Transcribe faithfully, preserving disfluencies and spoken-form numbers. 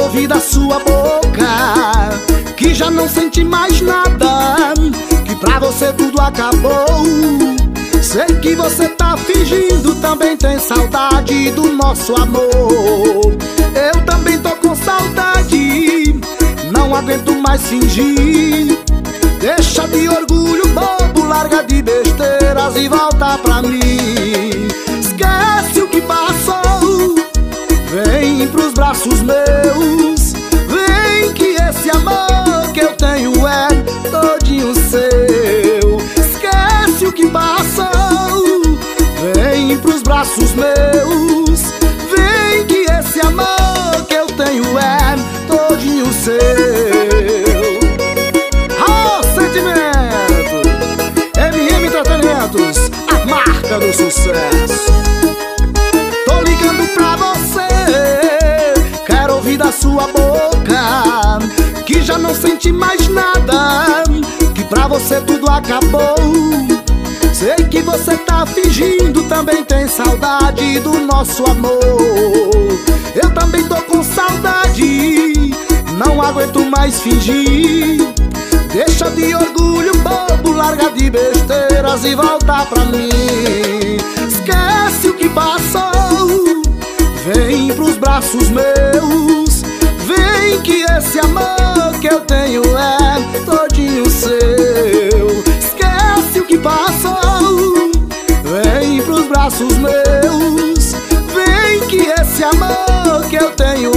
ouvir da sua boca que já não sente mais nada, que pra você tudo acabou. Sei que você tá fingindo, também tem saudade do nosso amor. Eu também tô com saudade, não aguento mais fingir. Deixa de orgulho bobo, larga de besteiras e volta pra mim. Esquece o que passou, vem pros braços meus. Vem que esse amor que eu tenho é todinho seu. Esquece o que passou, vem pros braços meus. Vem que esse amor que eu tenho é todinho seu. Oh, sentimento! M M Entretenimentos, a marca do sucesso. Tô ligando pra você, quero ouvir da sua boca que já não sente mais nada, que pra você tudo acabou. Sei que você tá fingindo, também tem saudade do nosso amor. Eu também tô com saudade, não aguento mais fingir. Deixa de orgulho bobo, larga de besteiras e volta pra mim. Esquece o que passou, vem pros braços meus. Vem que esse amor que eu tenho é todinho seu. Esquece o que passou, vem pros braços meus. Vem que esse amor que eu tenho